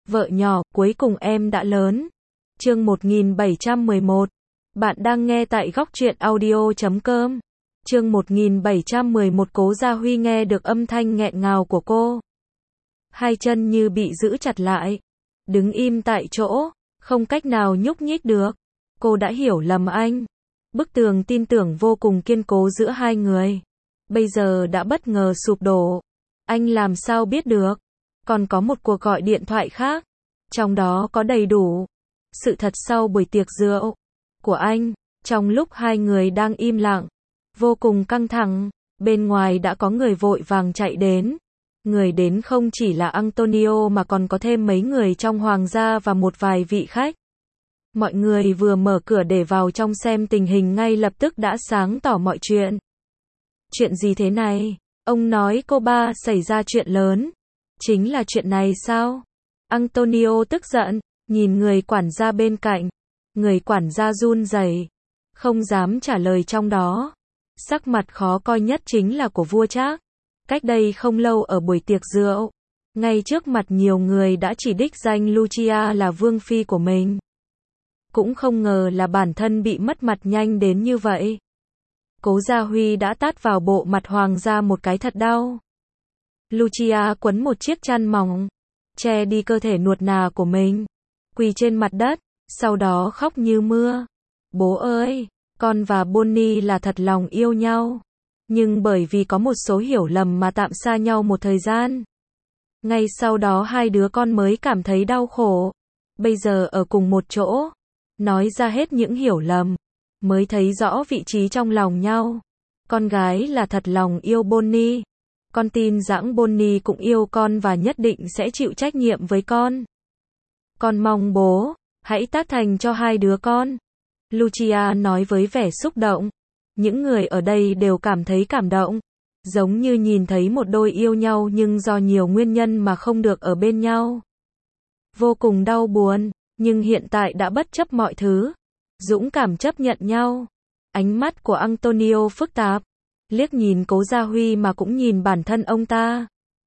Vợ nhỏ, cuối cùng em đã lớn. Chương 1711. Bạn đang nghe tại góc truyện audio.com. Chương 1711. Cố Gia Huy nghe được âm thanh nghẹn ngào của cô. Hai chân như bị giữ chặt lại. Đứng im tại chỗ, không cách nào nhúc nhích được. Cô đã hiểu lầm anh. Bức tường tin tưởng vô cùng kiên cố giữa hai người. Bây giờ đã bất ngờ sụp đổ. Anh làm sao biết được? Còn có một cuộc gọi điện thoại khác. Trong đó có đầy đủ sự thật sau buổi tiệc rượu của anh. Trong lúc hai người đang im lặng, vô cùng căng thẳng, bên ngoài đã có người vội vàng chạy đến. Người đến không chỉ là Antonio mà còn có thêm mấy người trong hoàng gia và một vài vị khách. Mọi người vừa mở cửa để vào trong xem tình hình ngay lập tức đã sáng tỏ mọi chuyện. Chuyện gì thế này? Ông nói cô ba xảy ra chuyện lớn. Chính là chuyện này sao? Antonio tức giận, nhìn người quản gia bên cạnh. Người quản gia run rẩy, không dám trả lời trong đó. Sắc mặt khó coi nhất chính là của vua Trác. Cách đây không lâu ở buổi tiệc rượu, ngay trước mặt nhiều người đã chỉ đích danh Lucia là vương phi của mình. Cũng không ngờ là bản thân bị mất mặt nhanh đến như vậy. Cố Gia Huy đã tát vào bộ mặt hoàng gia một cái thật đau. Lucia quấn một chiếc chăn mỏng, che đi cơ thể nuột nà của mình, quỳ trên mặt đất, sau đó khóc như mưa. Bố ơi, con và Bonnie là thật lòng yêu nhau, nhưng bởi vì có một số hiểu lầm mà tạm xa nhau một thời gian. Ngay sau đó hai đứa con mới cảm thấy đau khổ. Bây giờ ở cùng một chỗ, nói ra hết những hiểu lầm, mới thấy rõ vị trí trong lòng nhau. Con gái là thật lòng yêu Bonnie. Con tin rằng Bonnie cũng yêu con và nhất định sẽ chịu trách nhiệm với con. Con mong bố hãy tác thành cho hai đứa con. Lucia nói với vẻ xúc động. Những người ở đây đều cảm thấy cảm động. Giống như nhìn thấy một đôi yêu nhau nhưng do nhiều nguyên nhân mà không được ở bên nhau. Vô cùng đau buồn, nhưng hiện tại đã bất chấp mọi thứ. Dũng cảm chấp nhận nhau. Ánh mắt của Antonio phức tạp. Liếc nhìn Cố Gia Huy mà cũng nhìn bản thân ông ta.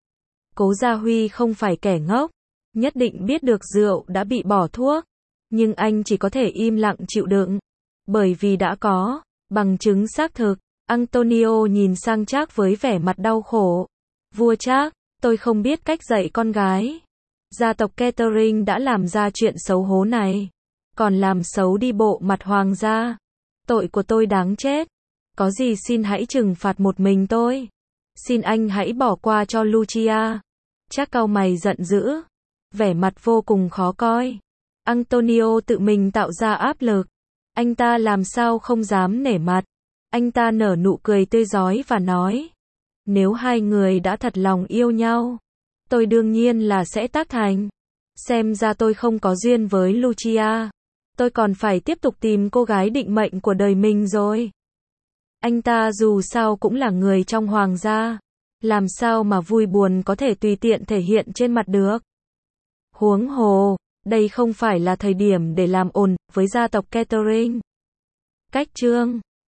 Cố Gia Huy không phải kẻ ngốc. Nhất định biết được rượu đã bị bỏ thuốc. Nhưng anh chỉ có thể im lặng chịu đựng. Bởi vì đã có bằng chứng xác thực. Antonio nhìn sang Trác với vẻ mặt đau khổ. Vua Trác, tôi không biết cách dạy con gái. Gia tộc Catherine đã làm ra chuyện xấu hố này. Còn làm xấu đi bộ mặt hoàng gia. Tội của tôi đáng chết. Có gì xin hãy trừng phạt một mình tôi. Xin anh hãy bỏ qua cho Lucia. Trác cau mày giận dữ. Vẻ mặt vô cùng khó coi. Antonio tự mình tạo ra áp lực. Anh ta làm sao không dám nể mặt. Anh ta nở nụ cười tươi rói và nói. Nếu hai người đã thật lòng yêu nhau, tôi đương nhiên là sẽ tác thành. Xem ra tôi không có duyên với Lucia. Tôi còn phải tiếp tục tìm cô gái định mệnh của đời mình rồi. Anh ta dù sao cũng là người trong hoàng gia. Làm sao mà vui buồn có thể tùy tiện thể hiện trên mặt được. Huống hồ, đây không phải là thời điểm để làm ồn với gia tộc Catherine. Cách chương